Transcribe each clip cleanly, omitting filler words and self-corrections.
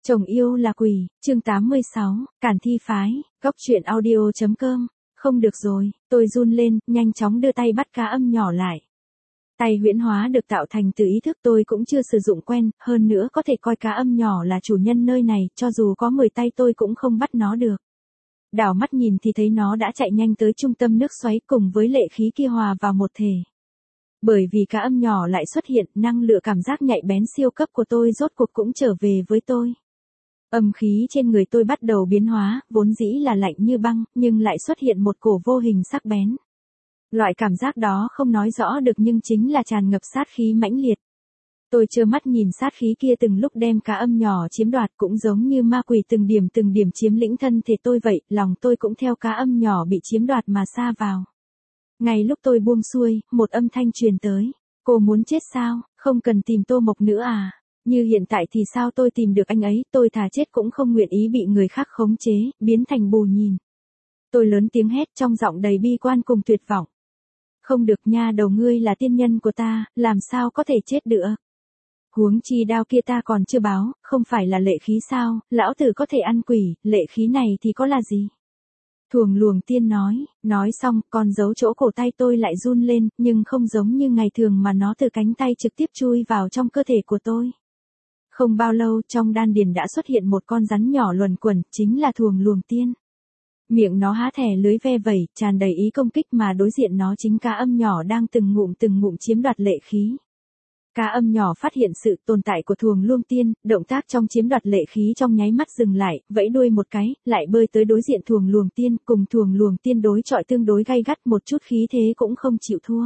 Chồng yêu là quỷ, chương 86, Cản Thi Phái, góc truyện audio.com. Không được rồi, tôi run lên, nhanh chóng đưa tay bắt cá âm nhỏ lại. Tay huyễn hóa được tạo thành từ ý thức tôi cũng chưa sử dụng quen, hơn nữa có thể coi cá âm nhỏ là chủ nhân nơi này, cho dù có 10 tay tôi cũng không bắt nó được. Đảo mắt nhìn thì thấy nó đã chạy nhanh tới trung tâm nước xoáy cùng với lệ khí kia hòa vào một thể. Bởi vì cá âm nhỏ lại xuất hiện, năng lượng cảm giác nhạy bén siêu cấp của tôi rốt cuộc cũng trở về với tôi. Âm khí trên người tôi bắt đầu biến hóa, vốn dĩ là lạnh như băng, nhưng lại xuất hiện một cổ vô hình sắc bén. Loại cảm giác đó không nói rõ được nhưng chính là tràn ngập sát khí mãnh liệt. Tôi trơ mắt nhìn sát khí kia từng lúc đem cá âm nhỏ chiếm đoạt, cũng giống như ma quỷ từng điểm chiếm lĩnh thân thể tôi vậy, lòng tôi cũng theo cá âm nhỏ bị chiếm đoạt mà sa vào. Ngay lúc tôi buông xuôi, một âm thanh truyền tới. Cô muốn chết sao, không cần tìm Tô Mộc nữa à? Như hiện tại thì sao tôi tìm được anh ấy, tôi thà chết cũng không nguyện ý bị người khác khống chế, biến thành bù nhìn. Tôi lớn tiếng hét trong giọng đầy bi quan cùng tuyệt vọng. Không được nha, đầu ngươi là tiên nhân của ta, làm sao có thể chết được? Huống chi đao kia ta còn chưa báo, không phải là lệ khí sao, lão tử có thể ăn quỷ, lệ khí này thì có là gì? Thuồng luồng tiên nói xong, con dấu chỗ cổ tay tôi lại run lên, nhưng không giống như ngày thường mà nó từ cánh tay trực tiếp chui vào trong cơ thể của tôi. Không bao lâu, trong đan điền đã xuất hiện một con rắn nhỏ luẩn quẩn, chính là thuồng luồng tiên. Miệng nó há thẻ lưới ve vẩy, tràn đầy ý công kích mà đối diện nó chính cá âm nhỏ đang từng ngụm chiếm đoạt lệ khí. Cá âm nhỏ phát hiện sự tồn tại của thuồng luồng tiên, động tác trong chiếm đoạt lệ khí trong nháy mắt dừng lại, vẫy đuôi một cái, lại bơi tới đối diện thuồng luồng tiên, cùng thuồng luồng tiên đối chọi tương đối gay gắt, một chút khí thế cũng không chịu thua.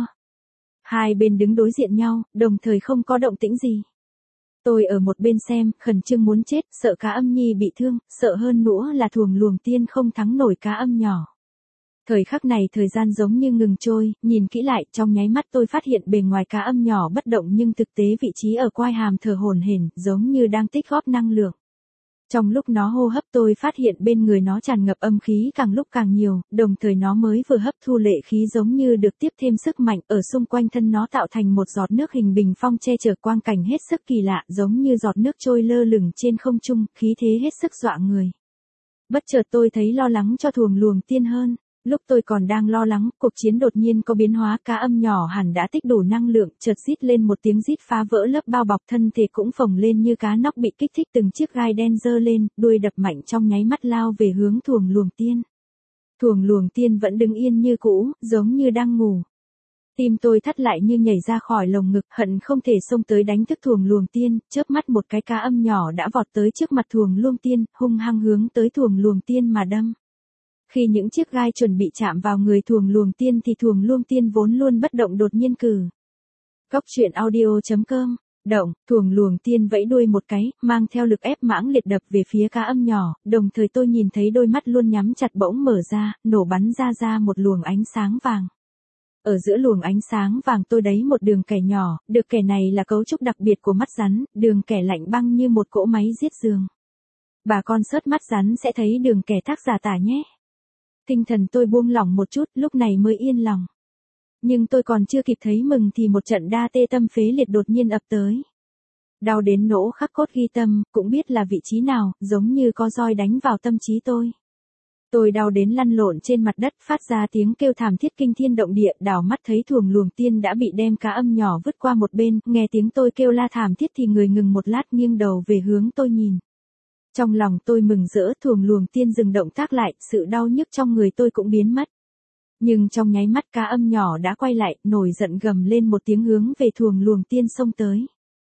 Hai bên đứng đối diện nhau, đồng thời không có động tĩnh gì. Tôi ở một bên xem, khẩn trương muốn chết, sợ cá âm nhi bị thương, sợ hơn nữa là thuồng luồng tiên không thắng nổi cá âm nhỏ. Thời khắc này thời gian giống như ngừng trôi, nhìn kỹ lại, trong nháy mắt tôi phát hiện bề ngoài cá âm nhỏ bất động nhưng thực tế vị trí ở quai hàm thở hổn hển, giống như đang tích góp năng lượng. Trong lúc nó hô hấp tôi phát hiện bên người nó tràn ngập âm khí càng lúc càng nhiều, đồng thời nó mới vừa hấp thu lệ khí giống như được tiếp thêm sức mạnh, ở xung quanh thân nó tạo thành một giọt nước hình bình phong che chở quang cảnh hết sức kỳ lạ, giống như giọt nước trôi lơ lửng trên không trung, khí thế hết sức dọa người. Bất chợt tôi thấy lo lắng cho thuồng luồng tiên hơn. Lúc tôi còn đang lo lắng, cuộc chiến đột nhiên có biến hóa, cá âm nhỏ hẳn đã tích đủ năng lượng, chợt rít lên một tiếng rít phá vỡ lớp bao bọc, thân thể cũng phồng lên như cá nóc bị kích thích, từng chiếc gai đen giơ lên, đuôi đập mạnh trong nháy mắt lao về hướng thuồng luồng tiên. Thuồng luồng tiên vẫn đứng yên như cũ, giống như đang ngủ. Tim tôi thắt lại như nhảy ra khỏi lồng ngực, hận không thể xông tới đánh thức thuồng luồng tiên, chớp mắt một cái cá âm nhỏ đã vọt tới trước mặt thuồng luồng tiên, hung hăng hướng tới thuồng luồng tiên mà đâm. Khi những chiếc gai chuẩn bị chạm vào người thuồng luồng tiên thì thuồng luồng tiên vốn luôn bất động đột nhiên cử. Góc truyện audio.com. Động, thuồng luồng tiên vẫy đuôi một cái, mang theo lực ép mãng liệt đập về phía cá âm nhỏ, đồng thời tôi nhìn thấy đôi mắt luôn nhắm chặt bỗng mở ra, nổ bắn ra một luồng ánh sáng vàng. Ở giữa luồng ánh sáng vàng tôi thấy một đường kẻ nhỏ, được kẻ này là cấu trúc đặc biệt của mắt rắn, đường kẻ lạnh băng như một cỗ máy giết giường. Bà con sớt mắt rắn sẽ thấy đường kẻ thác giả tả nhé. Tinh thần tôi buông lỏng một chút, lúc này mới yên lòng. Nhưng tôi còn chưa kịp thấy mừng thì một trận đa tê tâm phế liệt đột nhiên ập tới. Đau đến nỗi khắc cốt ghi tâm, cũng biết là vị trí nào, giống như có roi đánh vào tâm trí tôi. Tôi đau đến lăn lộn trên mặt đất, phát ra tiếng kêu thảm thiết kinh thiên động địa, đảo mắt thấy thuồng luồng tiên đã bị đem cá âm nhỏ vứt qua một bên, nghe tiếng tôi kêu la thảm thiết thì người ngừng một lát nghiêng đầu về hướng tôi nhìn. Trong lòng tôi mừng rỡ, thuồng luồng tiên dừng động tác lại, sự đau nhức trong người tôi cũng biến mất. Nhưng trong nháy mắt cá âm nhỏ đã quay lại, nổi giận gầm lên một tiếng hướng về thuồng luồng tiên xông tới.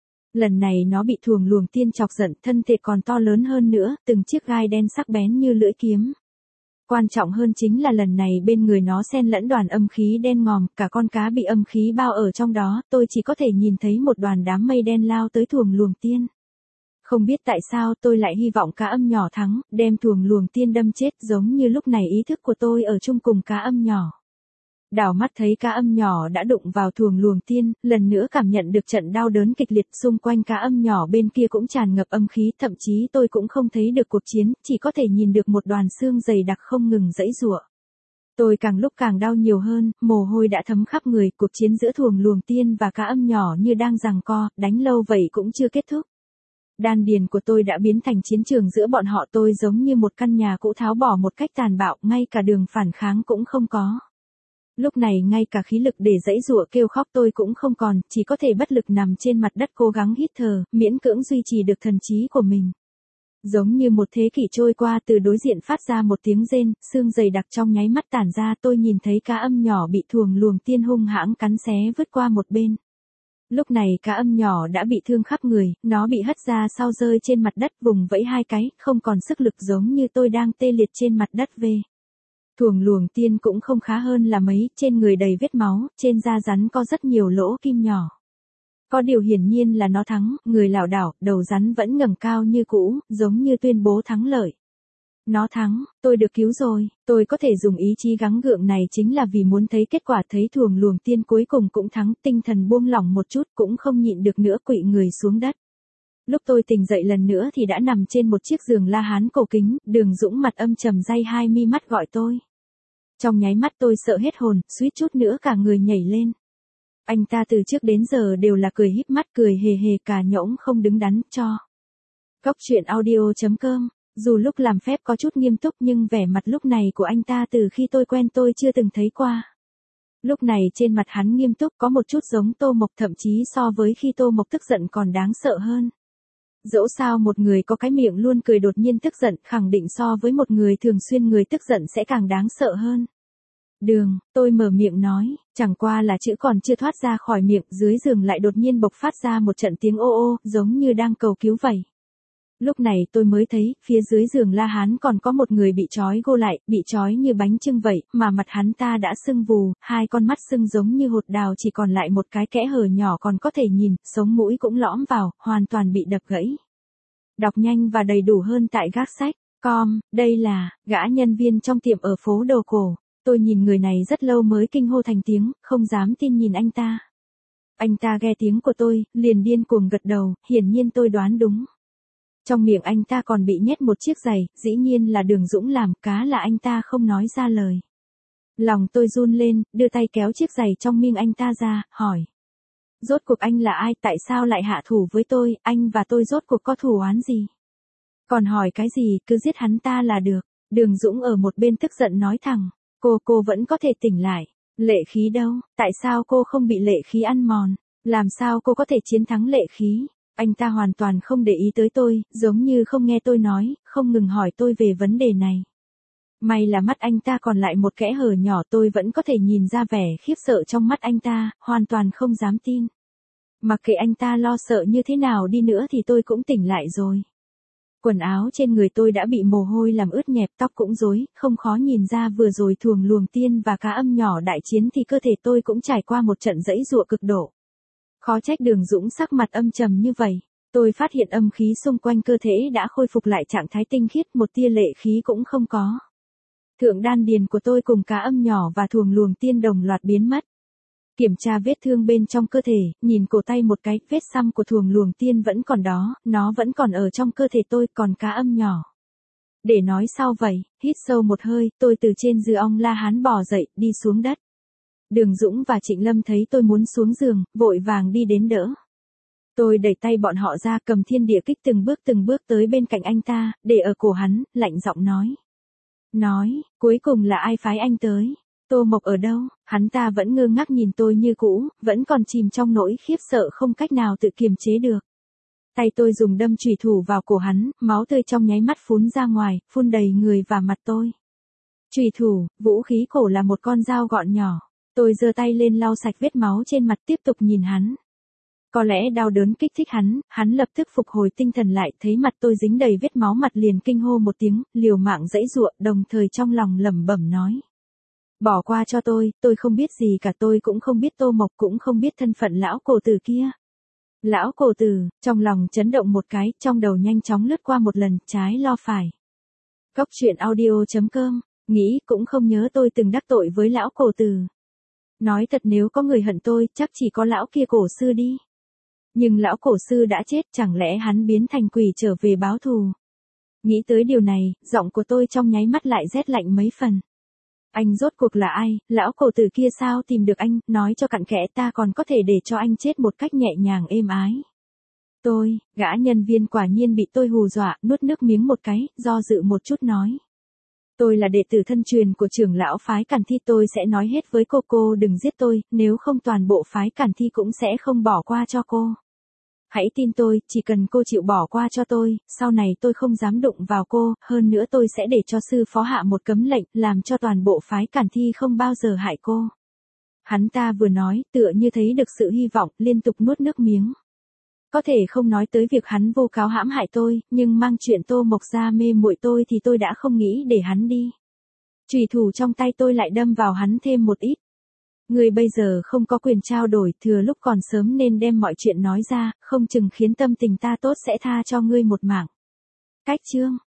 Lần này nó bị thuồng luồng tiên chọc giận, thân thể còn to lớn hơn nữa, từng chiếc gai đen sắc bén như lưỡi kiếm. Quan trọng hơn chính là lần này bên người nó xen lẫn đoàn âm khí đen ngòm, cả con cá bị âm khí bao ở trong đó, tôi chỉ có thể nhìn thấy một đoàn đám mây đen lao tới thuồng luồng tiên. Không biết tại sao tôi lại hy vọng cá âm nhỏ thắng, đem thuồng luồng tiên đâm chết, giống như lúc này ý thức của tôi ở chung cùng cá âm nhỏ. Đảo mắt thấy cá âm nhỏ đã đụng vào thuồng luồng tiên, lần nữa cảm nhận được trận đau đớn kịch liệt, xung quanh cá âm nhỏ bên kia cũng tràn ngập âm khí, thậm chí tôi cũng không thấy được cuộc chiến, chỉ có thể nhìn được một đoàn xương dày đặc không ngừng giãy giụa. Tôi càng lúc càng đau nhiều hơn, mồ hôi đã thấm khắp người, cuộc chiến giữa thuồng luồng tiên và cá âm nhỏ như đang giằng co, đánh lâu vậy cũng chưa kết thúc. Đan điền của tôi đã biến thành chiến trường giữa bọn họ, tôi giống như một căn nhà cũ tháo bỏ một cách tàn bạo, ngay cả đường phản kháng cũng không có. Lúc này ngay cả khí lực để giãy giụa kêu khóc tôi cũng không còn, chỉ có thể bất lực nằm trên mặt đất cố gắng hít thở, miễn cưỡng duy trì được thần trí của mình. Giống như một thế kỷ trôi qua, từ đối diện phát ra một tiếng rên, xương dày đặc trong nháy mắt tản ra, tôi nhìn thấy cá âm nhỏ bị thuồng luồng tiên hung hãng cắn xé vứt qua một bên. Lúc này cá âm nhỏ đã bị thương khắp người, nó bị hất ra sau rơi trên mặt đất vùng vẫy hai cái, không còn sức lực giống như tôi đang tê liệt trên mặt đất về. Thuồng luồng tiên cũng không khá hơn là mấy, trên người đầy vết máu, trên da rắn có rất nhiều lỗ kim nhỏ. Có điều hiển nhiên là nó thắng, người lảo đảo, đầu rắn vẫn ngẩng cao như cũ, giống như tuyên bố thắng lợi. Nó thắng, tôi được cứu rồi, tôi có thể dùng ý chí gắng gượng này chính là vì muốn thấy kết quả, thấy thuồng luồng tiên cuối cùng cũng thắng, tinh thần buông lỏng một chút cũng không nhịn được nữa quỵ người xuống đất. Lúc tôi tỉnh dậy lần nữa thì đã nằm trên một chiếc giường la hán cổ kính, Đường Dũng mặt âm trầm day hai mi mắt gọi tôi. Trong nháy mắt tôi sợ hết hồn, suýt chút nữa cả người nhảy lên. Anh ta từ trước đến giờ đều là cười híp mắt, cười hề hề, cả nhõng không đứng đắn cho. Góc truyện audio.com. Dù lúc làm phép có chút nghiêm túc nhưng vẻ mặt lúc này của anh ta từ khi tôi quen tôi chưa từng thấy qua. Lúc này trên mặt hắn nghiêm túc, có một chút giống Tô Mộc, thậm chí so với khi Tô Mộc tức giận còn đáng sợ hơn. Dẫu sao một người có cái miệng luôn cười đột nhiên tức giận, khẳng định so với một người thường xuyên người tức giận sẽ càng đáng sợ hơn. Đường, tôi mở miệng nói, chẳng qua là chữ còn chưa thoát ra khỏi miệng, dưới giường lại đột nhiên bộc phát ra một trận tiếng ô ô, giống như đang cầu cứu vậy. Lúc này tôi mới thấy, phía dưới giường la hán còn có một người bị trói gô lại, bị trói như bánh chưng vậy, mà mặt hắn ta đã sưng vù, hai con mắt sưng giống như hột đào, chỉ còn lại một cái kẽ hở nhỏ còn có thể nhìn, sống mũi cũng lõm vào, hoàn toàn bị đập gãy. Đọc nhanh và đầy đủ hơn tại gác sách. Đây là, gã nhân viên trong tiệm ở phố đồ cổ. Tôi nhìn người này rất lâu mới kinh hô thành tiếng, không dám tin nhìn anh ta. Anh ta nghe tiếng của tôi, liền điên cuồng gật đầu, hiển nhiên tôi đoán đúng. Trong miệng anh ta còn bị nhét một chiếc giày, dĩ nhiên là Đường Dũng làm, cá là anh ta không nói ra lời. Lòng tôi run lên, đưa tay kéo chiếc giày trong miệng anh ta ra, hỏi. Rốt cuộc anh là ai, tại sao lại hạ thủ với tôi, anh và tôi rốt cuộc có thù oán gì? Còn hỏi cái gì, cứ giết hắn ta là được. Đường Dũng ở một bên tức giận nói thẳng. Cô vẫn có thể tỉnh lại. Lệ khí đâu, tại sao cô không bị lệ khí ăn mòn? Làm sao cô có thể chiến thắng lệ khí? Anh ta hoàn toàn không để ý tới tôi, giống như không nghe tôi nói, không ngừng hỏi tôi về vấn đề này. May là mắt anh ta còn lại một kẽ hở nhỏ, tôi vẫn có thể nhìn ra vẻ khiếp sợ trong mắt anh ta, hoàn toàn không dám tin. Mặc kệ anh ta lo sợ như thế nào đi nữa thì tôi cũng tỉnh lại rồi. Quần áo trên người tôi đã bị mồ hôi làm ướt nhẹp, tóc cũng rối, không khó nhìn ra vừa rồi thuồng luồng tiên và cá âm nhỏ đại chiến thì cơ thể tôi cũng trải qua một trận giãy giụa cực độ. Khó trách Đường Dũng sắc mặt âm trầm như vậy. Tôi phát hiện âm khí xung quanh cơ thể đã khôi phục lại trạng thái tinh khiết, một tia lệ khí cũng không có. Thượng đan điền của tôi cùng cá âm nhỏ và thuồng luồng tiên đồng loạt biến mất. Kiểm tra vết thương bên trong cơ thể, nhìn cổ tay một cái, vết xăm của thuồng luồng tiên vẫn còn đó, nó vẫn còn ở trong cơ thể tôi, còn cá âm nhỏ. Để nói sau vậy, hít sâu một hơi, tôi từ trên giường ong la hán bò dậy, đi xuống đất. Đường Dũng và Trịnh Lâm thấy tôi muốn xuống giường, vội vàng đi đến đỡ. Tôi đẩy tay bọn họ ra, cầm thiên địa kích từng bước tới bên cạnh anh ta, để ở cổ hắn, lạnh giọng nói, cuối cùng là ai phái anh tới? Tô Mộc ở đâu? Hắn ta vẫn ngơ ngác nhìn tôi như cũ, vẫn còn chìm trong nỗi khiếp sợ không cách nào tự kiềm chế được. Tay tôi dùng đâm chùy thủ vào cổ hắn, máu tươi trong nháy mắt phún ra ngoài, phun đầy người và mặt tôi. Chùy thủ, vũ khí cổ là một con dao gọn nhỏ. Tôi giơ tay lên lau sạch vết máu trên mặt, tiếp tục nhìn hắn. Có lẽ đau đớn kích thích hắn lập tức phục hồi tinh thần lại, thấy mặt tôi dính đầy vết máu mặt liền kinh hô một tiếng, liều mạng giãy giụa, đồng thời trong lòng lẩm bẩm nói. Bỏ qua cho tôi không biết gì cả, tôi cũng không biết Tô Mộc, cũng không biết thân phận lão cổ tử kia. Lão cổ tử, trong lòng chấn động một cái, trong đầu nhanh chóng lướt qua một lần, trái lo phải. Góc truyện audio.com, nghĩ cũng không nhớ tôi từng đắc tội với lão cổ tử. Nói thật nếu có người hận tôi, chắc chỉ có lão kia cổ sư đi. Nhưng lão cổ sư đã chết, chẳng lẽ hắn biến thành quỷ trở về báo thù? Nghĩ tới điều này, giọng của tôi trong nháy mắt lại rét lạnh mấy phần. Anh rốt cuộc là ai, lão cổ tử kia sao tìm được anh, nói cho cặn kẽ ta còn có thể để cho anh chết một cách nhẹ nhàng êm ái. Gã nhân viên quả nhiên bị tôi hù dọa, nuốt nước miếng một cái, do dự một chút nói. Tôi là đệ tử thân truyền của trưởng lão phái Càn Thi, tôi sẽ nói hết với cô đừng giết tôi, nếu không toàn bộ phái Càn Thi cũng sẽ không bỏ qua cho cô. Hãy tin tôi, chỉ cần cô chịu bỏ qua cho tôi, sau này tôi không dám đụng vào cô, hơn nữa tôi sẽ để cho sư phó hạ một cấm lệnh, làm cho toàn bộ phái Càn Thi không bao giờ hại cô. Hắn ta vừa nói, tựa như thấy được sự hy vọng, liên tục nuốt nước miếng. Có thể không nói tới việc hắn vô cáo hãm hại tôi, nhưng mang chuyện Tô Mộc ra mê muội tôi thì tôi đã không nghĩ để hắn đi. Chùy thủ trong tay tôi lại đâm vào hắn thêm một ít. Ngươi bây giờ không có quyền trao đổi, thừa lúc còn sớm nên đem mọi chuyện nói ra, không chừng khiến tâm tình ta tốt sẽ tha cho ngươi một mạng. Cách chương